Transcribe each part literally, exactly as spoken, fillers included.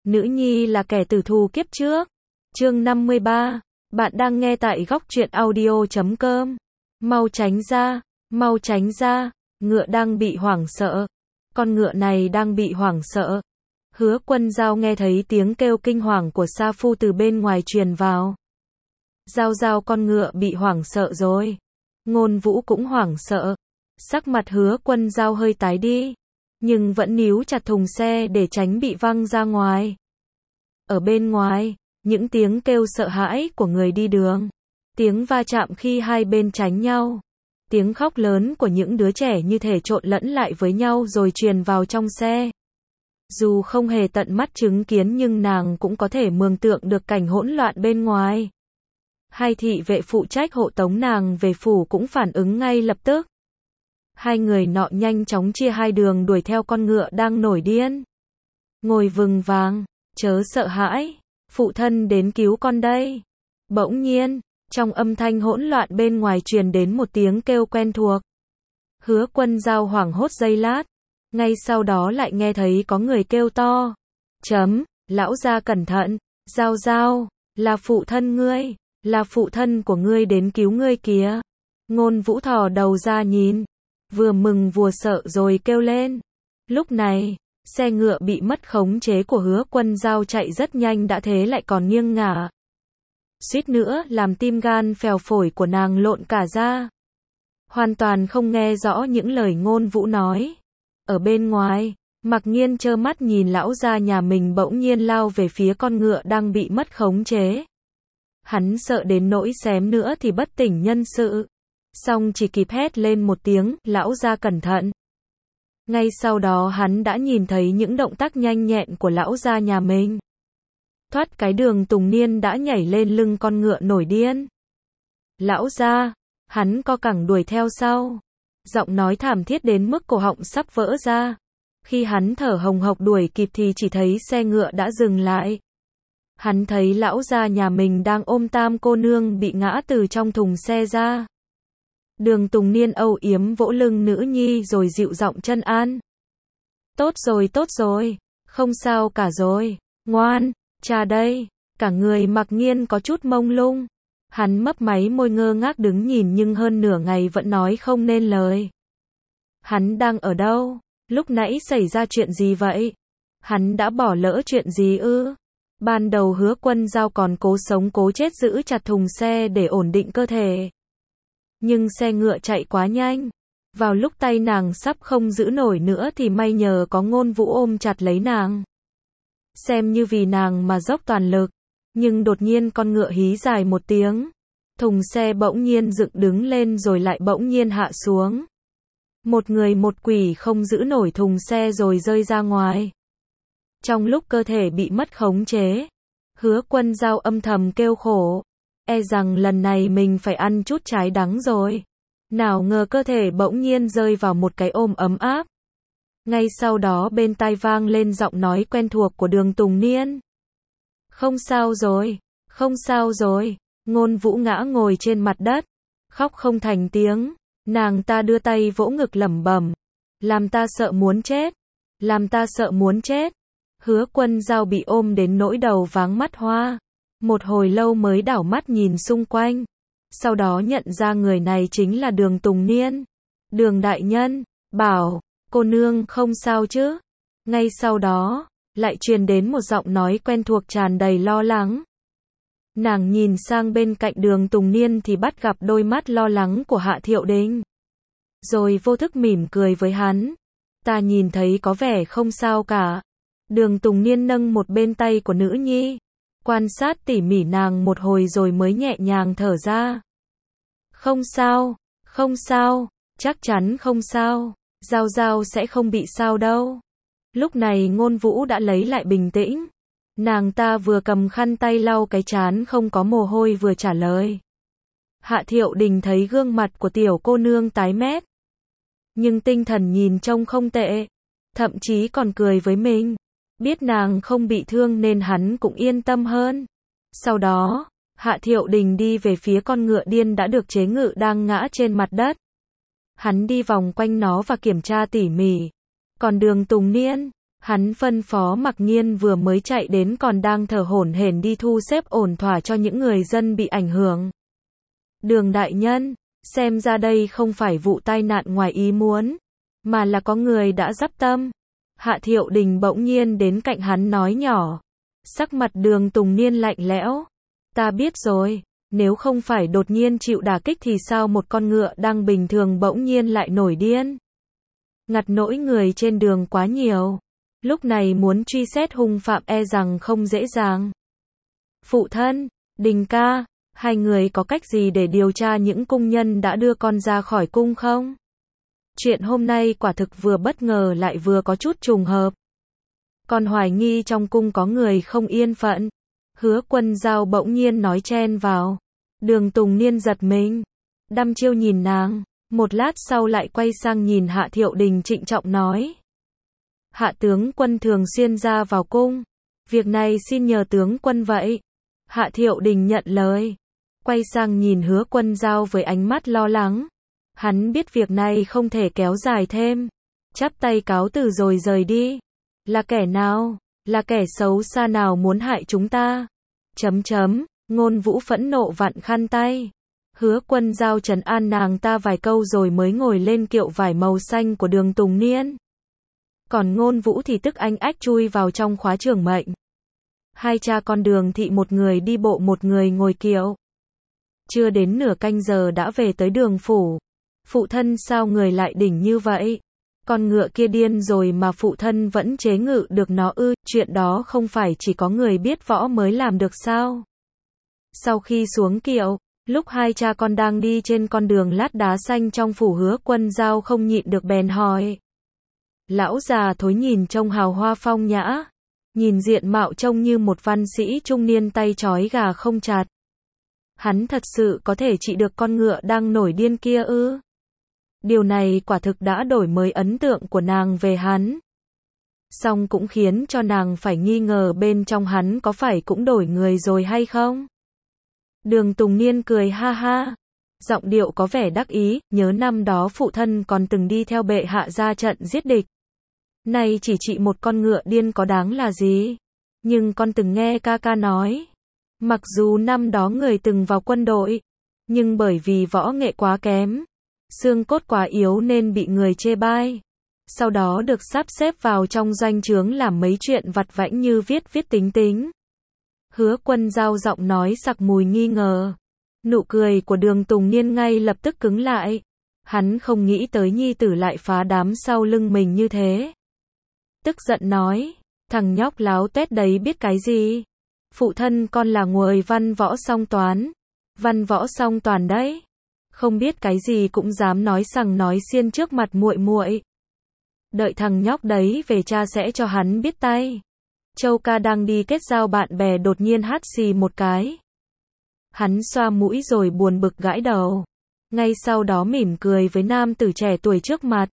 Nữ nhi là kẻ tử thù kiếp trước. Chương năm mươi ba. Bạn đang nghe tại góc truyện audio chấm com. Mau tránh ra, mau tránh ra, ngựa đang bị hoảng sợ. Con ngựa này đang bị hoảng sợ. Hứa Quân Dao nghe thấy tiếng kêu kinh hoàng của Sa Phu từ bên ngoài truyền vào. Dao dao, con ngựa bị hoảng sợ rồi. Ngôn Vũ cũng hoảng sợ. Sắc mặt Hứa Quân Dao hơi tái đi, nhưng vẫn níu chặt thùng xe để tránh bị văng ra ngoài. Ở bên ngoài, những tiếng kêu sợ hãi của người đi đường, tiếng va chạm khi hai bên tránh nhau, tiếng khóc lớn của những đứa trẻ như thể trộn lẫn lại với nhau rồi truyền vào trong xe. Dù không hề tận mắt chứng kiến nhưng nàng cũng có thể mường tượng được cảnh hỗn loạn bên ngoài. Hai thị vệ phụ trách hộ tống nàng về phủ cũng phản ứng ngay lập tức. Hai người nọ nhanh chóng chia hai đường đuổi theo con ngựa đang nổi điên. Ngồi vừng vàng, chớ sợ hãi, phụ thân đến cứu con đây. Bỗng nhiên, trong âm thanh hỗn loạn bên ngoài truyền đến một tiếng kêu quen thuộc. Hứa Quân Dao hoảng hốt giây lát, ngay sau đó lại nghe thấy có người kêu to. Chấm, lão gia cẩn thận, Dao Dao, là phụ thân ngươi, là phụ thân của ngươi đến cứu ngươi kìa. Ngôn Vũ thò đầu ra nhìn, vừa mừng vừa sợ rồi kêu lên. Lúc này, xe ngựa bị mất khống chế của Hứa Quân Dao chạy rất nhanh đã thế lại còn nghiêng ngả. Suýt nữa làm tim gan phèo phổi của nàng lộn cả ra. Hoàn toàn không nghe rõ những lời Ngôn Vũ nói. Ở bên ngoài, Mặc Nhiên trơ mắt nhìn lão gia nhà mình bỗng nhiên lao về phía con ngựa đang bị mất khống chế. Hắn sợ đến nỗi xém nữa thì bất tỉnh nhân sự. Xong chỉ kịp hét lên một tiếng, lão gia cẩn thận. Ngay sau đó hắn đã nhìn thấy những động tác nhanh nhẹn của lão gia nhà mình. Thoát cái Đường Tùng Niên đã nhảy lên lưng con ngựa nổi điên. Lão gia, hắn co cẳng đuổi theo sau. Giọng nói thảm thiết đến mức cổ họng sắp vỡ ra. Khi hắn thở hồng hộc đuổi kịp thì chỉ thấy xe ngựa đã dừng lại. Hắn thấy lão gia nhà mình đang ôm Tam cô nương bị ngã từ trong thùng xe ra. Đường Tùng Niên âu yếm vỗ lưng nữ nhi rồi dịu giọng trấn an. Tốt rồi, tốt rồi, không sao cả rồi, ngoan, cha đây. Cả người Mặc Nhiên có chút mông lung. Hắn mấp máy môi ngơ ngác đứng nhìn nhưng hơn nửa ngày vẫn nói không nên lời. Hắn đang ở đâu? Lúc nãy xảy ra chuyện gì vậy? Hắn đã bỏ lỡ chuyện gì ư? Ban đầu Hứa Quân Dao còn cố sống cố chết giữ chặt thùng xe để ổn định cơ thể. Nhưng xe ngựa chạy quá nhanh. Vào lúc tay nàng sắp không giữ nổi nữa thì may nhờ có Ngôn Vũ ôm chặt lấy nàng. Xem như vì nàng mà dốc toàn lực. Nhưng đột nhiên con ngựa hí dài một tiếng. Thùng xe bỗng nhiên dựng đứng lên rồi lại bỗng nhiên hạ xuống. Một người một quỷ không giữ nổi thùng xe rồi rơi ra ngoài. Trong lúc cơ thể bị mất khống chế, Hứa Quân Dao âm thầm kêu khổ. E rằng lần này mình phải ăn chút trái đắng rồi. Nào ngờ cơ thể bỗng nhiên rơi vào một cái ôm ấm áp. Ngay sau đó bên tai vang lên giọng nói quen thuộc của Đường Tùng Niên. Không sao rồi, không sao rồi. Ngôn Vũ ngã ngồi trên mặt đất, khóc không thành tiếng. Nàng ta đưa tay vỗ ngực lẩm bẩm. Làm ta sợ muốn chết, làm ta sợ muốn chết. Hứa Quân Dao bị ôm đến nỗi đầu váng mắt hoa. Một hồi lâu mới đảo mắt nhìn xung quanh. Sau đó nhận ra người này chính là Đường Tùng Niên. Đường đại nhân, bảo, cô nương không sao chứ? Ngay sau đó, lại truyền đến một giọng nói quen thuộc tràn đầy lo lắng. Nàng nhìn sang bên cạnh Đường Tùng Niên thì bắt gặp đôi mắt lo lắng của Hạ Thiệu Đình. Rồi vô thức mỉm cười với hắn. Ta nhìn thấy có vẻ không sao cả. Đường Tùng Niên nâng một bên tay của nữ nhi. Quan sát tỉ mỉ nàng một hồi rồi mới nhẹ nhàng thở ra. Không sao, không sao, chắc chắn không sao. Dao Dao sẽ không bị sao đâu. Lúc này Ngôn Vũ đã lấy lại bình tĩnh. Nàng ta vừa cầm khăn tay lau cái trán không có mồ hôi vừa trả lời. Hạ Thiệu Đình thấy gương mặt của tiểu cô nương tái mét. Nhưng tinh thần nhìn trông không tệ. Thậm chí còn cười với mình. Biết nàng không bị thương nên hắn cũng yên tâm hơn. Sau đó, Hạ Thiệu Đình đi về phía con ngựa điên đã được chế ngự đang ngã trên mặt đất. Hắn đi vòng quanh nó và kiểm tra tỉ mỉ. Còn Đường Tùng Niên, Hắn phân phó Mặc Nhiên vừa mới chạy đến còn đang thở hổn hển đi thu xếp ổn thỏa cho những người dân bị ảnh hưởng. Đường đại nhân, xem ra đây không phải vụ tai nạn ngoài ý muốn, mà là có người đã dắp tâm. Hạ Thiệu Đình bỗng nhiên đến cạnh hắn nói nhỏ. Sắc mặt Đường Tùng Niên lạnh lẽo. Ta biết rồi, nếu không phải đột nhiên chịu đả kích thì sao một con ngựa đang bình thường bỗng nhiên lại nổi điên. Ngặt nỗi người trên đường quá nhiều. Lúc này muốn truy xét hung phạm e rằng không dễ dàng. Phụ thân, Đình ca, hai người có cách gì để điều tra những cung nhân đã đưa con ra khỏi cung không? Chuyện hôm nay quả thực vừa bất ngờ lại vừa có chút trùng hợp. Con hoài nghi trong cung có người không yên phận. Hứa Quân Giao bỗng nhiên nói chen vào. Đường Tùng Niên giật mình. Đăm chiêu nhìn nàng. Một lát sau lại quay sang nhìn Hạ Thiệu Đình trịnh trọng nói. Hạ tướng quân thường xuyên ra vào cung. Việc này xin nhờ tướng quân vậy. Hạ Thiệu Đình nhận lời. Quay sang nhìn Hứa Quân Giao với ánh mắt lo lắng. Hắn biết việc này không thể kéo dài thêm. Chắp tay cáo từ rồi rời đi. Là kẻ nào? Là kẻ xấu xa nào muốn hại chúng ta? Chấm chấm, Ngôn Vũ phẫn nộ vặn khăn tay. Hứa Quân Giao trấn an nàng ta vài câu rồi mới ngồi lên kiệu vải màu xanh của Đường Tùng Niên. Còn Ngôn Vũ thì tức anh ách chui vào trong khóa trưởng mệnh. Hai cha con Đường thị một người đi bộ một người ngồi kiệu. Chưa đến nửa canh giờ đã về tới Đường phủ. Phụ thân sao người lại đỉnh như vậy? Con ngựa kia điên rồi mà phụ thân vẫn chế ngự được nó ư? Chuyện đó không phải chỉ có người biết võ mới làm được sao? Sau khi xuống kiệu, lúc hai cha con đang đi trên con đường lát đá xanh trong phủ, Hứa Quân Giao không nhịn được bèn hỏi. Lão già Thối nhìn trông hào hoa phong nhã, nhìn diện mạo trông như một văn sĩ trung niên tay trói gà không chặt. Hắn thật sự có thể trị được con ngựa đang nổi điên kia ư? Điều này quả thực đã đổi mới ấn tượng của nàng về hắn. Song cũng khiến cho nàng phải nghi ngờ bên trong hắn có phải cũng đổi người rồi hay không? Đường Tùng Niên cười ha ha. Giọng điệu có vẻ đắc ý, nhớ năm đó phụ thân còn từng đi theo bệ hạ ra trận giết địch. Nay chỉ trị một con ngựa điên có đáng là gì? Nhưng con từng nghe ca ca nói. Mặc dù năm đó người từng vào quân đội, nhưng bởi vì võ nghệ quá kém, xương cốt quá yếu nên bị người chê bai. Sau đó được sắp xếp vào trong doanh trướng làm mấy chuyện vặt vãnh như viết viết tính tính. Hứa Quân Giao giọng nói sặc mùi nghi ngờ. Nụ cười của Đường Tùng Niên ngay lập tức cứng lại. Hắn không nghĩ tới nhi tử lại phá đám sau lưng mình như thế. Tức giận nói, thằng nhóc láo tét đấy biết cái gì? Phụ thân con là người văn võ song toán. Văn võ song toàn đấy. Không biết cái gì cũng dám nói sằng nói xiên trước mặt muội muội. Đợi thằng nhóc đấy về cha sẽ cho hắn biết tay. Châu ca đang đi kết giao bạn bè đột nhiên hắt xì một cái. Hắn xoa mũi rồi buồn bực gãi đầu. Ngay sau đó mỉm cười với nam tử trẻ tuổi trước mặt.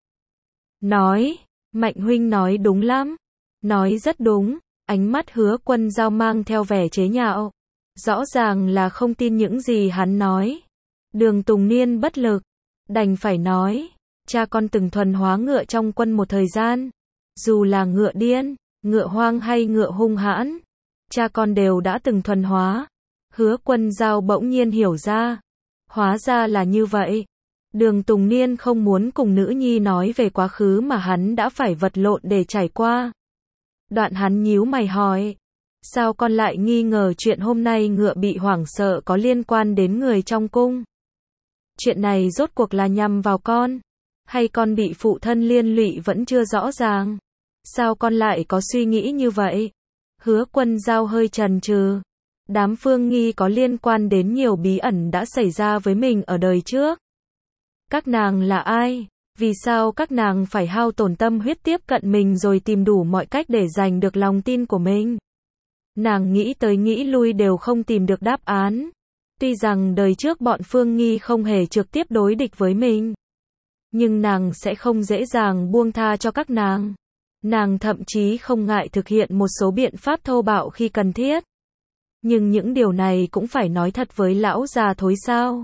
Nói, Mạnh huynh nói đúng lắm. Nói rất đúng. Ánh mắt Hứa Quân Giao mang theo vẻ chế nhạo. Rõ ràng là không tin những gì hắn nói. Đường Tùng Niên bất lực. Đành phải nói. Cha con từng thuần hóa ngựa trong quân một thời gian. Dù là ngựa điên, ngựa hoang hay ngựa hung hãn, cha con đều đã từng thuần hóa. Hứa Quân Giao bỗng nhiên hiểu ra. Hóa ra là như vậy. Đường Tùng Niên không muốn cùng nữ nhi nói về quá khứ mà hắn đã phải vật lộn để trải qua. Đoạn hắn nhíu mày hỏi. Sao con lại nghi ngờ chuyện hôm nay ngựa bị hoảng sợ có liên quan đến người trong cung? Chuyện này rốt cuộc là nhằm vào con? Hay con bị phụ thân liên lụy vẫn chưa rõ ràng? Sao con lại có suy nghĩ như vậy? Hứa Quân Giao hơi chần chừ. Đám Phương Nghi có liên quan đến nhiều bí ẩn đã xảy ra với mình ở đời trước. Các nàng là ai? Vì sao các nàng phải hao tổn tâm huyết tiếp cận mình rồi tìm đủ mọi cách để giành được lòng tin của mình? Nàng nghĩ tới nghĩ lui đều không tìm được đáp án. Tuy rằng đời trước bọn Phương Nghi không hề trực tiếp đối địch với mình, nhưng nàng sẽ không dễ dàng buông tha cho các nàng. Nàng thậm chí không ngại thực hiện một số biện pháp thô bạo khi cần thiết. Nhưng những điều này cũng phải nói thật với lão già Thối sao?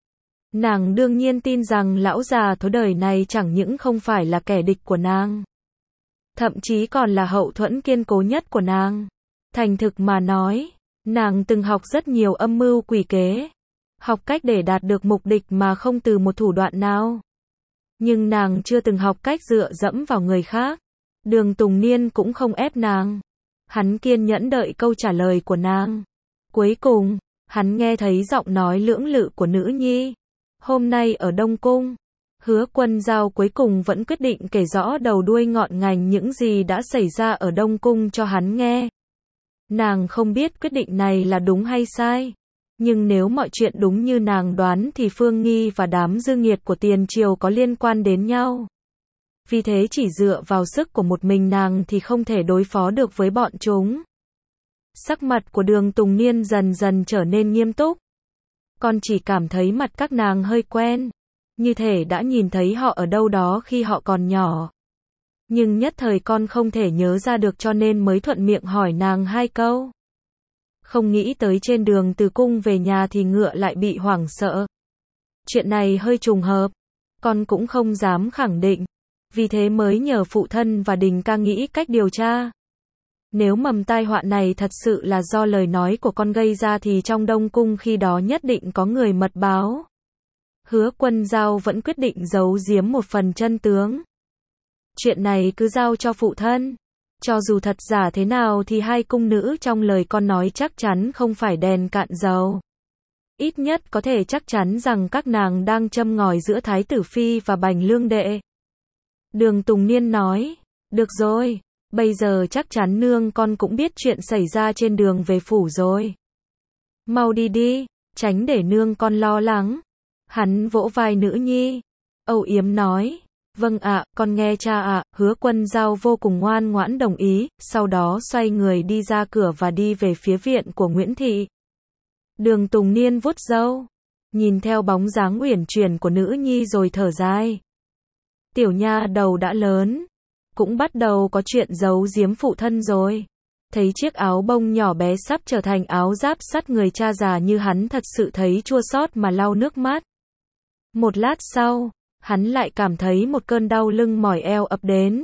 Nàng đương nhiên tin rằng lão già Thối đời này chẳng những không phải là kẻ địch của nàng, thậm chí còn là hậu thuẫn kiên cố nhất của nàng. Thành thực mà nói, nàng từng học rất nhiều âm mưu quỷ kế, học cách để đạt được mục đích mà không từ một thủ đoạn nào. Nhưng nàng chưa từng học cách dựa dẫm vào người khác. Đường Tùng Niên cũng không ép nàng. Hắn kiên nhẫn đợi câu trả lời của nàng. Cuối cùng, hắn nghe thấy giọng nói lưỡng lự của nữ nhi. Hôm nay ở Đông Cung, Hứa Quân Giao cuối cùng vẫn quyết định kể rõ đầu đuôi ngọn ngành những gì đã xảy ra ở Đông Cung cho hắn nghe. Nàng không biết quyết định này là đúng hay sai. Nhưng nếu mọi chuyện đúng như nàng đoán thì Phương Nghi và đám dư nghiệt của tiền triều có liên quan đến nhau. Vì thế chỉ dựa vào sức của một mình nàng thì không thể đối phó được với bọn chúng. Sắc mặt của Đường Tùng Niên dần dần trở nên nghiêm túc. Con chỉ cảm thấy mặt các nàng hơi quen, như thể đã nhìn thấy họ ở đâu đó khi họ còn nhỏ. Nhưng nhất thời con không thể nhớ ra được cho nên mới thuận miệng hỏi nàng hai câu. Không nghĩ tới trên đường từ cung về nhà thì ngựa lại bị hoảng sợ. Chuyện này hơi trùng hợp, con cũng không dám khẳng định. Vì thế mới nhờ phụ thân và Đình ca nghĩ cách điều tra. Nếu mầm tai họa này thật sự là do lời nói của con gây ra thì trong Đông Cung khi đó nhất định có người mật báo. Hứa Quân Giao vẫn quyết định giấu giếm một phần chân tướng. Chuyện này cứ giao cho phụ thân. Cho dù thật giả thế nào thì hai cung nữ trong lời con nói chắc chắn không phải đèn cạn dầu. Ít nhất có thể chắc chắn rằng các nàng đang châm ngòi giữa Thái tử Phi và Bành Lương Đệ. Đường Tùng Niên nói, được rồi, bây giờ chắc chắn nương con cũng biết chuyện xảy ra trên đường về phủ rồi. Mau đi đi, tránh để nương con lo lắng. Hắn vỗ vai nữ nhi, âu yếm nói, vâng ạ, con nghe cha ạ. Hứa Quân Giao vô cùng ngoan ngoãn đồng ý, sau đó xoay người đi ra cửa và đi về phía viện của Nguyễn Thị. Đường Tùng Niên vuốt râu, nhìn theo bóng dáng uyển chuyển của nữ nhi rồi thở dài. Tiểu nha đầu đã lớn, cũng bắt đầu có chuyện giấu giếm phụ thân rồi. Thấy chiếc áo bông nhỏ bé sắp trở thành áo giáp sắt người cha già như hắn thật sự thấy chua xót mà lau nước mắt. Một lát sau, hắn lại cảm thấy một cơn đau lưng mỏi eo ập đến.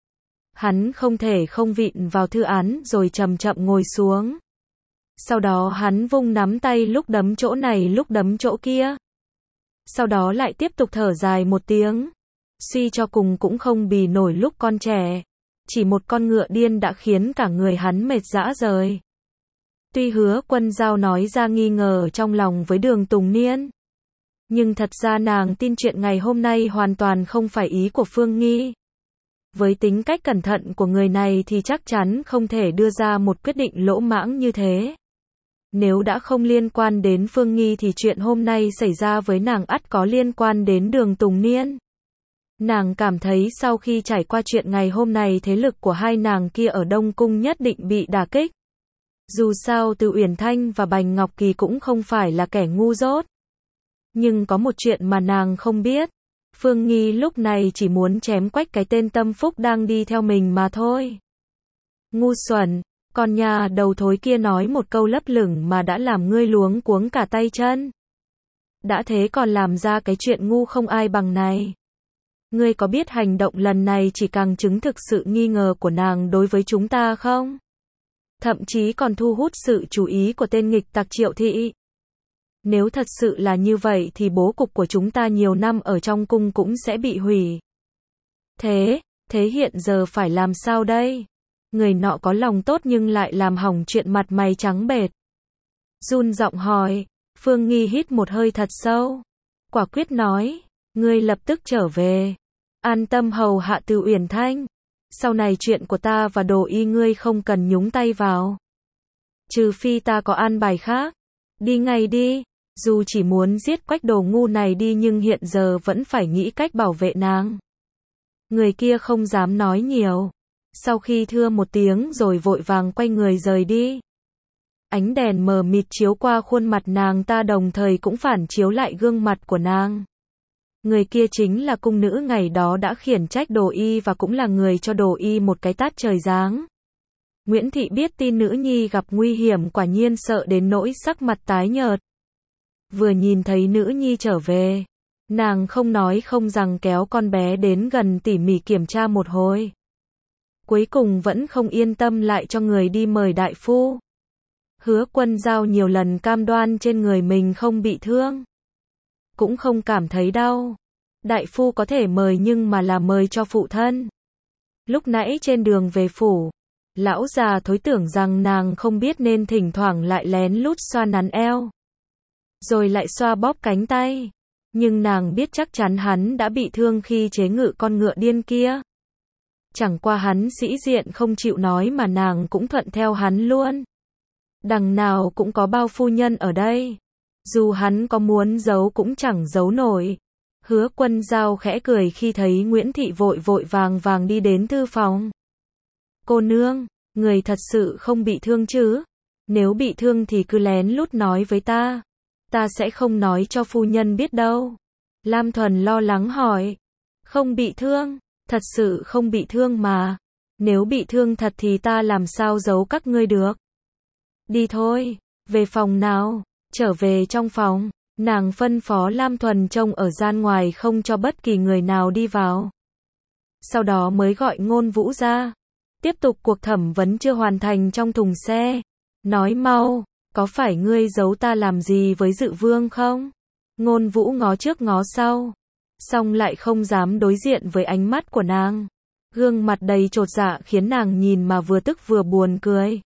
Hắn không thể không vịn vào thư án rồi chậm chậm ngồi xuống. Sau đó hắn vung nắm tay lúc đấm chỗ này lúc đấm chỗ kia. Sau đó lại tiếp tục thở dài một tiếng. Suy cho cùng cũng không bì nổi lúc con trẻ. Chỉ một con ngựa điên đã khiến cả người hắn mệt rã rời. Tuy Hứa Quân Giao nói ra nghi ngờ trong lòng với Đường Tùng Niên. Nhưng thật ra nàng tin chuyện ngày hôm nay hoàn toàn không phải ý của Phương Nghi. Với tính cách cẩn thận của người này thì chắc chắn không thể đưa ra một quyết định lỗ mãng như thế. Nếu đã không liên quan đến Phương Nghi thì chuyện hôm nay xảy ra với nàng ắt có liên quan đến Đường Tùng Niên. Nàng cảm thấy sau khi trải qua chuyện ngày hôm nay thế lực của hai nàng kia ở Đông Cung nhất định bị đả kích. Dù sao Từ Uyển Thanh và Bành Ngọc Kỳ cũng không phải là kẻ ngu dốt. Nhưng có một chuyện mà nàng không biết. Phương Nghi lúc này chỉ muốn chém quách cái tên tâm phúc đang đi theo mình mà thôi. Ngu xuẩn, con nhà đầu thối kia nói một câu lấp lửng mà đã làm ngươi luống cuống cả tay chân. Đã thế còn làm ra cái chuyện ngu không ai bằng này. Ngươi có biết hành động lần này chỉ càng chứng thực sự nghi ngờ của nàng đối với chúng ta không? Thậm chí còn thu hút sự chú ý của tên nghịch tặc Triệu Thị. Nếu thật sự là như vậy thì bố cục của chúng ta nhiều năm ở trong cung cũng sẽ bị hủy. Thế, thế hiện giờ phải làm sao đây? Người nọ có lòng tốt nhưng lại làm hỏng chuyện mặt mày trắng bệch. Run giọng hỏi, Phương Nghi hít một hơi thật sâu. Quả quyết nói, ngươi lập tức trở về. An tâm hầu hạ Từ Uyển Thanh. Sau này chuyện của ta và Đồ Y ngươi không cần nhúng tay vào. Trừ phi ta có an bài khác. Đi ngay đi. Dù chỉ muốn giết quách đồ ngu này đi nhưng hiện giờ vẫn phải nghĩ cách bảo vệ nàng. Người kia không dám nói nhiều. Sau khi thưa một tiếng rồi vội vàng quay người rời đi. Ánh đèn mờ mịt chiếu qua khuôn mặt nàng ta đồng thời cũng phản chiếu lại gương mặt của nàng. Người kia chính là cung nữ ngày đó đã khiển trách Đồ Y và cũng là người cho Đồ Y một cái tát trời giáng. Nguyễn Thị biết tin nữ nhi gặp nguy hiểm quả nhiên sợ đến nỗi sắc mặt tái nhợt. Vừa nhìn thấy nữ nhi trở về, nàng không nói không rằng kéo con bé đến gần tỉ mỉ kiểm tra một hồi. cuối cùng vẫn không yên tâm lại cho người đi mời đại phu. Hứa Quân Dao nhiều lần cam đoan trên người mình không bị thương, cũng không cảm thấy đau. Đại phu có thể mời nhưng mà là mời cho phụ thân. Lúc nãy trên đường về phủ, lão già Thối tưởng rằng nàng không biết nên thỉnh thoảng lại lén lút xoa nắn eo, rồi lại xoa bóp cánh tay. Nhưng nàng biết chắc chắn hắn đã bị thương khi chế ngự con ngựa điên kia. Chẳng qua hắn sĩ diện không chịu nói mà nàng cũng thuận theo hắn luôn. Đằng nào cũng có bao phu nhân ở đây, dù hắn có muốn giấu cũng chẳng giấu nổi. Hứa Quân Dao khẽ cười khi thấy Nguyễn Thị vội vội vàng vàng đi đến thư phòng. Cô nương, người thật sự không bị thương chứ? Nếu bị thương thì cứ lén lút nói với ta. Ta sẽ không nói cho phu nhân biết đâu. Lam Thuần lo lắng hỏi. Không bị thương, thật sự không bị thương mà. Nếu bị thương thật thì ta làm sao giấu các ngươi được. Đi thôi, về phòng nào, trở về trong phòng. Nàng phân phó Lam Thuần trông ở gian ngoài không cho bất kỳ người nào đi vào. Sau đó mới gọi Ngôn Vũ ra. Tiếp tục cuộc thẩm vấn chưa hoàn thành trong thùng xe. Nói mau, có phải ngươi giấu ta làm gì với Dự Vương không? Ngôn Vũ ngó trước ngó sau, xong lại không dám đối diện với ánh mắt của nàng. Gương mặt đầy chột dạ khiến nàng nhìn mà vừa tức vừa buồn cười.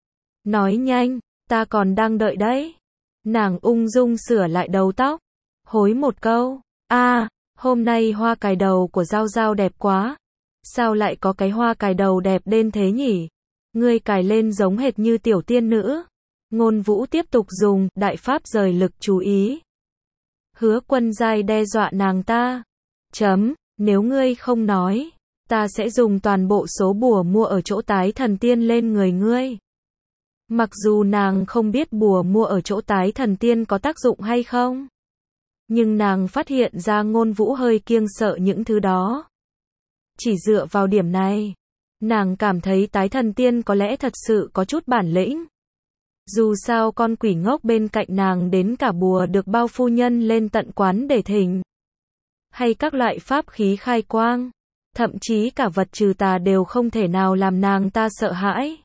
Nói nhanh, ta còn đang đợi đấy. Nàng ung dung sửa lại đầu tóc, hối một câu. A, à, hôm nay hoa cài đầu của Giao Giao đẹp quá. Sao lại có cái hoa cài đầu đẹp đến thế nhỉ? Ngươi cài lên giống hệt như tiểu tiên nữ. Ngôn Vũ tiếp tục dùng đại pháp rời lực chú ý. Hứa Quân Giai đe dọa nàng ta. Chấm, nếu ngươi không nói, ta sẽ dùng toàn bộ số bùa mua ở chỗ Tái Thần Tiên lên người ngươi. Mặc dù nàng không biết bùa mua ở chỗ Tái Thần Tiên có tác dụng hay không, nhưng nàng phát hiện ra Ngôn Vũ hơi kiêng sợ những thứ đó. Chỉ dựa vào điểm này, nàng cảm thấy Tái Thần Tiên có lẽ thật sự có chút bản lĩnh. Dù sao con quỷ ngốc bên cạnh nàng đến cả bùa được bao phu nhân lên tận quán để thỉnh, hay các loại pháp khí khai quang, thậm chí cả vật trừ tà đều không thể nào làm nàng ta sợ hãi.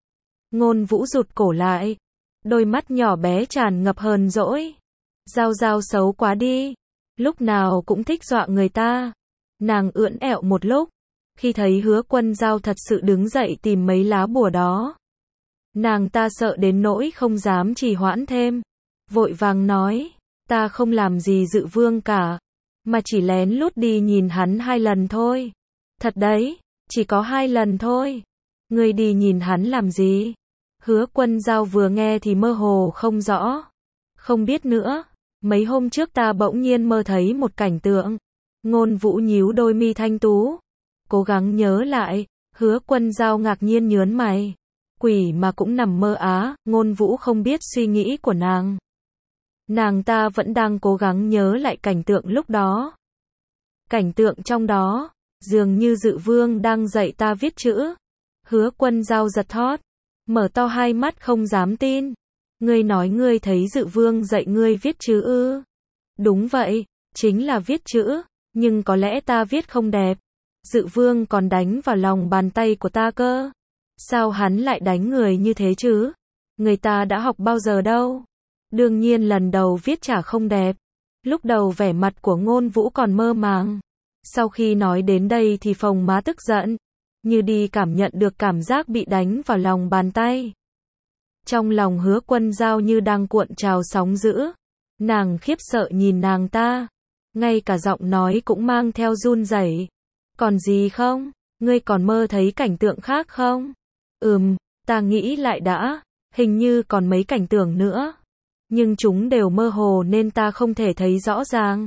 Ngôn Vũ rụt cổ lại, đôi mắt nhỏ bé tràn ngập hờn dỗi. Giao Giao xấu quá đi, lúc nào cũng thích dọa người ta. Nàng ưỡn ẹo một lúc, khi thấy Hứa Quân Dao thật sự đứng dậy tìm mấy lá bùa đó. Nàng ta sợ đến nỗi không dám trì hoãn thêm, vội vàng nói, ta không làm gì Dự Vương cả, mà chỉ lén lút đi nhìn hắn hai lần thôi. Thật đấy, chỉ có hai lần thôi. Ngươi đi nhìn hắn làm gì? Hứa Quân Dao vừa nghe thì mơ hồ không rõ. Không biết nữa, mấy hôm trước ta bỗng nhiên mơ thấy một cảnh tượng. Ngôn Vũ nhíu đôi mi thanh tú, cố gắng nhớ lại. Hứa Quân Dao ngạc nhiên nhớn mày. Quỷ mà cũng nằm mơ á. Ngôn Vũ không biết suy nghĩ của nàng. Nàng ta vẫn đang cố gắng nhớ lại cảnh tượng lúc đó. Cảnh tượng trong đó, dường như Dự Vương đang dạy ta viết chữ. Hứa Quân Dao giật thót, mở to hai mắt không dám tin. Ngươi nói ngươi thấy Dự Vương dạy ngươi viết chữ ư? Đúng vậy, chính là viết chữ, nhưng có lẽ ta viết không đẹp. Dự Vương còn đánh vào lòng bàn tay của ta cơ. Sao hắn lại đánh người như thế chứ? Người ta đã học bao giờ đâu. Đương nhiên lần đầu viết chả không đẹp. Lúc đầu vẻ mặt của Ngôn Vũ còn mơ màng. Sau khi nói đến đây thì phồng má tức giận, như đi cảm nhận được cảm giác bị đánh vào lòng bàn tay. Trong lòng Hứa Quân Dao như đang cuộn trào sóng dữ. Nàng khiếp sợ nhìn nàng ta, ngay cả giọng nói cũng mang theo run rẩy. Còn gì không? Ngươi còn mơ thấy cảnh tượng khác không? Ừm, ta nghĩ lại đã, hình như còn mấy cảnh tượng nữa. Nhưng chúng đều mơ hồ nên ta không thể thấy rõ ràng.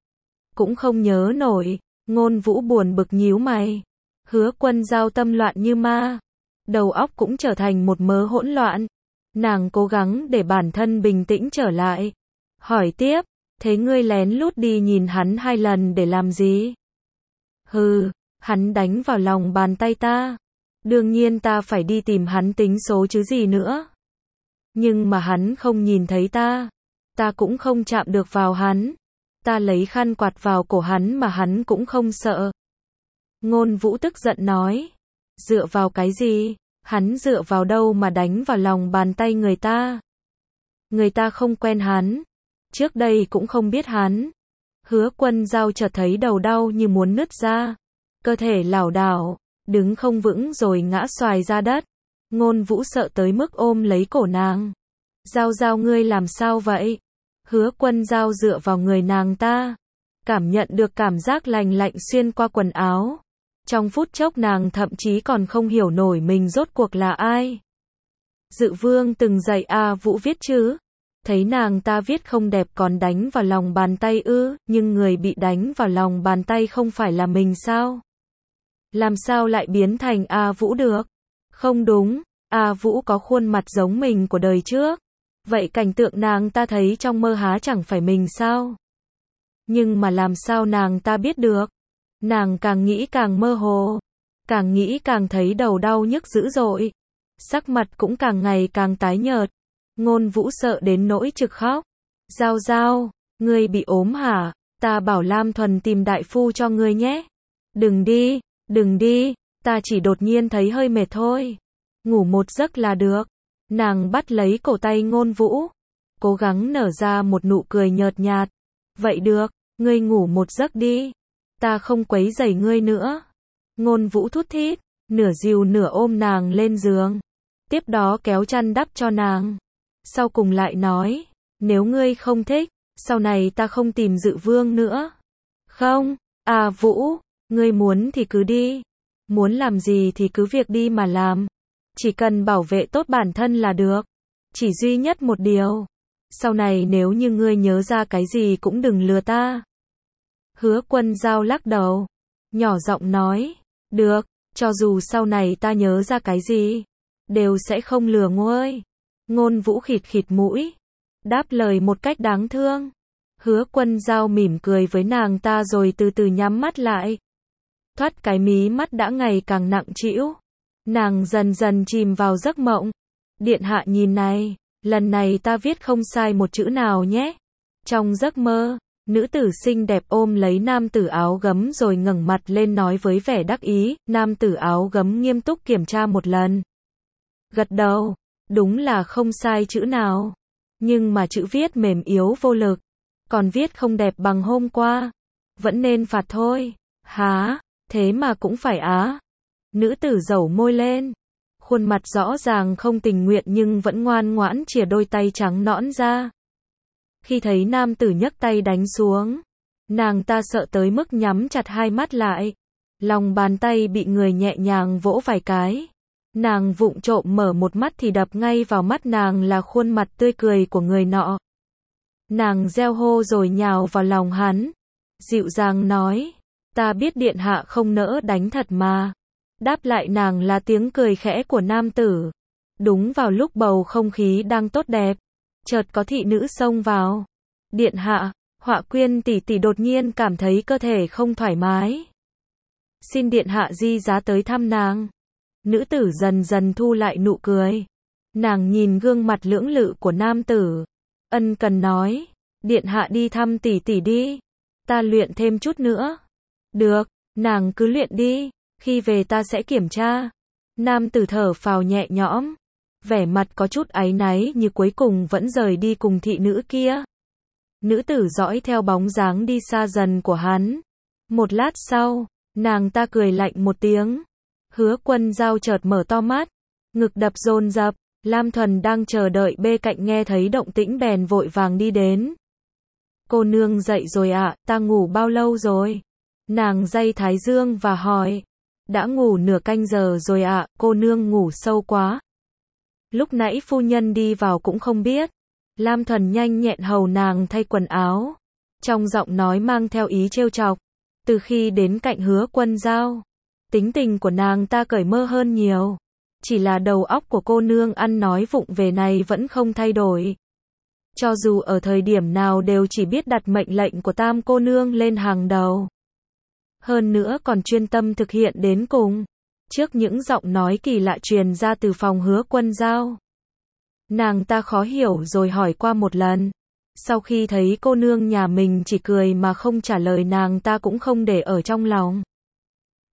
Cũng không nhớ nổi. Ngôn Vũ buồn bực nhíu mày. Hứa Quân Dao tâm loạn như ma, đầu óc cũng trở thành một mớ hỗn loạn. Nàng cố gắng để bản thân bình tĩnh trở lại, hỏi tiếp, thế ngươi lén lút đi nhìn hắn hai lần để làm gì? Hừ, hắn đánh vào lòng bàn tay ta. Đương nhiên ta phải đi tìm hắn tính số chứ gì nữa. Nhưng mà hắn không nhìn thấy ta, ta cũng không chạm được vào hắn. Ta lấy khăn quạt vào cổ hắn mà hắn cũng không sợ. Ngôn Vũ tức giận nói, Dựa vào cái gì? Hắn dựa vào đâu mà đánh vào lòng bàn tay người ta? Người ta không quen hắn, trước đây cũng không biết hắn. Hứa Quân Dao chợt thấy đầu đau như muốn nứt ra, cơ thể lảo đảo, đứng không vững rồi ngã xoài ra đất. Ngôn Vũ sợ tới mức ôm lấy cổ nàng. Dao Dao ngươi làm sao vậy? Hứa Quân Dao dựa vào người nàng ta, cảm nhận được cảm giác lành lạnh xuyên qua quần áo. Trong phút chốc nàng thậm chí còn không hiểu nổi mình rốt cuộc là ai. Dự Vương từng dạy A Vũ viết chứ? Thấy nàng ta viết không đẹp còn đánh vào lòng bàn tay ư, nhưng người bị đánh vào lòng bàn tay không phải là mình sao? Làm sao lại biến thành A Vũ được? Không đúng, A Vũ có khuôn mặt giống mình của đời trước. Vậy cảnh tượng nàng ta thấy trong mơ há chẳng phải mình sao? Nhưng mà làm sao nàng ta biết được? Nàng càng nghĩ càng mơ hồ, càng nghĩ càng thấy đầu đau nhức dữ dội. Sắc mặt cũng càng ngày càng tái nhợt. Ngôn Vũ sợ đến nỗi trực khóc. Dao Dao, ngươi bị ốm hả? Ta bảo Lam Thuần tìm đại phu cho ngươi nhé. Đừng đi, đừng đi, ta chỉ đột nhiên thấy hơi mệt thôi. Ngủ một giấc là được. Nàng bắt lấy cổ tay Ngôn Vũ, cố gắng nở ra một nụ cười nhợt nhạt. Vậy được, ngươi ngủ một giấc đi. Ta không quấy rầy ngươi nữa. Ngôn Vũ thút thít, nửa dìu nửa ôm nàng lên giường. Tiếp đó kéo chăn đắp cho nàng. Sau cùng lại nói, nếu ngươi không thích, sau này ta không tìm Dự Vương nữa. Không, à Vũ, ngươi muốn thì cứ đi. Muốn làm gì thì cứ việc đi mà làm. Chỉ cần bảo vệ tốt bản thân là được. Chỉ duy nhất một điều. Sau này nếu như ngươi nhớ ra cái gì cũng đừng lừa ta. Hứa Quân Dao lắc đầu, nhỏ giọng nói, được, cho dù sau này ta nhớ ra cái gì, đều sẽ không lừa ngươi. Ngôn Vũ khịt khịt mũi, đáp lời một cách đáng thương. Hứa Quân Dao mỉm cười với nàng ta rồi từ từ nhắm mắt lại. Thoát cái mí mắt đã ngày càng nặng trĩu. Nàng dần dần chìm vào giấc mộng. Điện hạ nhìn này, lần này ta viết không sai một chữ nào nhé. Trong giấc mơ, nữ tử xinh đẹp ôm lấy nam tử áo gấm rồi ngẩng mặt lên nói với vẻ đắc ý. Nam tử áo gấm nghiêm túc kiểm tra một lần. Gật đầu, đúng là không sai chữ nào. Nhưng mà chữ viết mềm yếu vô lực. Còn viết không đẹp bằng hôm qua. Vẫn nên phạt thôi. Hả, thế mà cũng phải á. Nữ tử dẩu môi lên. Khuôn mặt rõ ràng không tình nguyện nhưng vẫn ngoan ngoãn chìa đôi tay trắng nõn ra. Khi thấy nam tử nhấc tay đánh xuống, nàng ta sợ tới mức nhắm chặt hai mắt lại. Lòng bàn tay bị người nhẹ nhàng vỗ vài cái. Nàng vụng trộm mở một mắt thì đập ngay vào mắt nàng là khuôn mặt tươi cười của người nọ. Nàng reo hô rồi nhào vào lòng hắn. Dịu dàng nói, ta biết điện hạ không nỡ đánh thật mà. Đáp lại nàng là tiếng cười khẽ của nam tử. Đúng vào lúc bầu không khí đang tốt đẹp, chợt có thị nữ xông vào. Điện hạ, Họa Quyên tỷ tỷ đột nhiên cảm thấy cơ thể không thoải mái. Xin điện hạ di giá tới thăm nàng. Nữ tử dần dần thu lại nụ cười. Nàng nhìn gương mặt lưỡng lự của nam tử, ân cần nói, điện hạ đi thăm tỷ tỷ đi. Ta luyện thêm chút nữa. Được, nàng cứ luyện đi. Khi về ta sẽ kiểm tra. Nam tử thở phào nhẹ nhõm, vẻ mặt có chút áy náy như cuối cùng vẫn rời đi cùng thị nữ kia. Nữ tử dõi theo bóng dáng đi xa dần của hắn. Một lát sau, nàng ta cười lạnh một tiếng. Hứa Quân Dao chợt mở to mắt, ngực đập dồn dập. Lam Thuần đang chờ đợi bên cạnh nghe thấy động tĩnh bèn vội vàng đi đến. Cô nương dậy rồi ạ, à, ta ngủ bao lâu rồi? Nàng day thái dương và hỏi. Đã ngủ nửa canh giờ rồi ạ, à, cô nương ngủ sâu quá. Lúc nãy phu nhân đi vào cũng không biết. Lam Thuần nhanh nhẹn hầu nàng thay quần áo. Trong giọng nói mang theo ý trêu chọc. Từ khi đến cạnh Hứa Quân Dao, tính tình của nàng ta cởi mơ hơn nhiều. Chỉ là đầu óc của cô nương ăn nói vụng về này vẫn không thay đổi. Cho dù ở thời điểm nào đều chỉ biết đặt mệnh lệnh của tam cô nương lên hàng đầu. Hơn nữa còn chuyên tâm thực hiện đến cùng. Trước những giọng nói kỳ lạ truyền ra từ phòng Hứa Quân Dao, nàng ta khó hiểu rồi hỏi qua một lần. Sau khi thấy cô nương nhà mình chỉ cười mà không trả lời, nàng ta cũng không để ở trong lòng.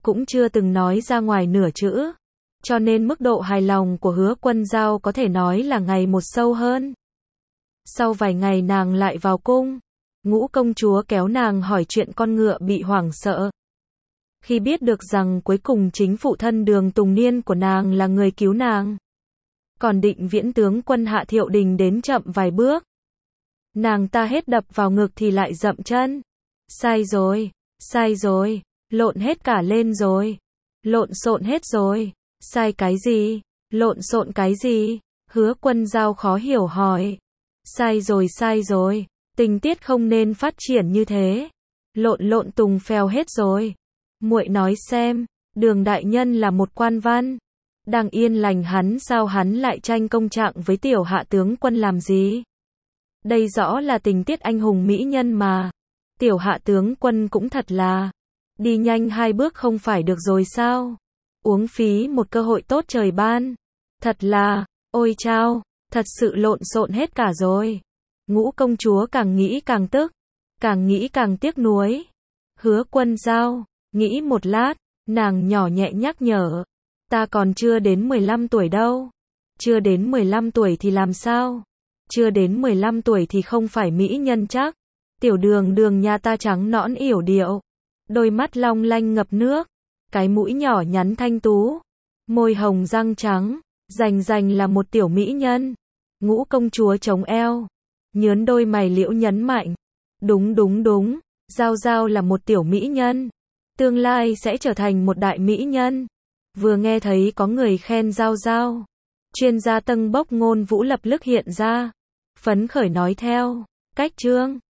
cũng chưa từng nói ra ngoài nửa chữ. Cho nên mức độ hài lòng của Hứa Quân Giao có thể nói là ngày một sâu hơn. Sau vài ngày nàng lại vào cung. Ngũ công chúa kéo nàng hỏi chuyện con ngựa bị hoảng sợ. Khi biết được rằng cuối cùng chính phụ thân Đường Tùng Niên của nàng là người cứu nàng. Còn Định Viễn tướng quân Hạ Thiệu Đình đến chậm vài bước. Nàng ta hết đập vào ngực thì lại dậm chân. Sai rồi, sai rồi, lộn hết cả lên rồi. Lộn xộn hết rồi. Sai cái gì? Lộn xộn cái gì? Hứa Quân Giao khó hiểu hỏi. Sai rồi sai rồi, tình tiết không nên phát triển như thế. Lộn lộn tùng phèo hết rồi. Muội nói xem, Đường đại nhân là một quan văn, đang yên lành hắn sao hắn lại tranh công trạng với tiểu Hạ tướng quân làm gì? Đây rõ là tình tiết anh hùng mỹ nhân mà. Tiểu Hạ tướng quân cũng thật là đi nhanh hai bước không phải được rồi sao? Uống phí một cơ hội tốt trời ban. Thật là, ôi chao, thật sự lộn xộn hết cả rồi. Ngũ công chúa càng nghĩ càng tức, càng nghĩ càng tiếc nuối. Hứa Quân Giao, nghĩ một lát, nàng nhỏ nhẹ nhắc nhở. Ta còn chưa đến mười lăm tuổi đâu. Chưa đến mười lăm tuổi thì làm sao? Chưa đến mười lăm tuổi thì không phải mỹ nhân chắc. Tiểu Đường Đường nhà ta trắng nõn yểu điệu. Đôi mắt long lanh ngập nước. Cái mũi nhỏ nhắn thanh tú. Môi hồng răng trắng. Rành rành là một tiểu mỹ nhân. Ngũ công chúa chống eo. Nhớn đôi mày liễu nhấn mạnh. Đúng đúng đúng. Giao Giao là một tiểu mỹ nhân. Tương lai sẽ trở thành một đại mỹ nhân. Vừa nghe thấy có người khen Giao Giao. Chuyên gia Tân Bốc Ngôn Vũ lập tức hiện ra. Phấn khởi nói theo. Cách chương.